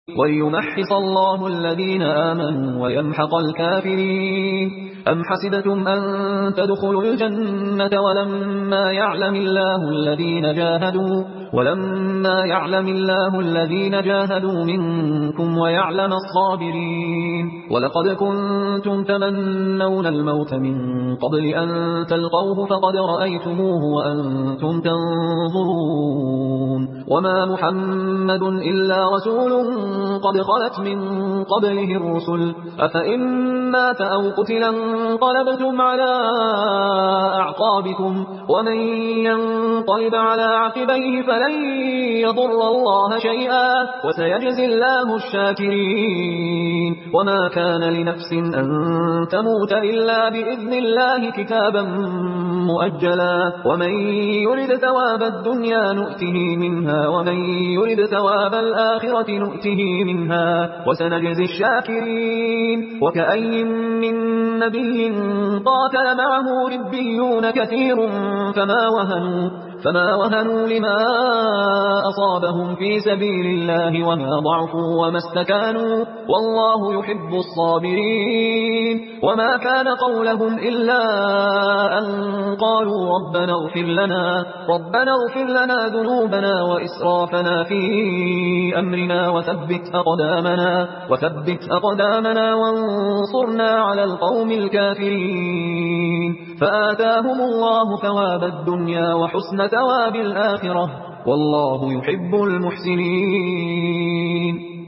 وليمحص الله الذين آمنوا ويمحق الكافرين. أم حسبتم أن تدخلوا الجنة ولما يعلم الله الذين جاهدوا منكم ويعلم الصابرين. ولقد كنتم تمنون الموت من قبل أن تلقوه فقد رأيتموه وأنتم تنظرون. وما محمد إلا رسول قد خلت من قبله الرسل أفإن مات أو قتلا انقلبتم على أعقابكم ومن ينقلب على عقبيه فلن يضر الله شيئا وسيجزي الله الشاكرين. وما كان لنفس أن تموت إلا بإذن الله كتابا مؤجلا ومن يرد ثواب الدنيا نؤته منها ومن يرد ثواب الآخرة نؤته منها وسنجزي الشاكرين. وكأي من نبي قاتل معه ربيون كثير فما وهنوا لما أصابهم في سبيل الله وما ضعفوا وما استكانوا والله يحب الصابرين. وما كان قولهم إلا أن قالوا ربنا اغفر لنا ذنوبنا وإسرافنا في أمرنا وثبت أقدامنا وانصرنا على القوم الكافرين. فآتاهم الله ثواب الدنيا وحسن ثواب الآخرة والله يحب المحسنين.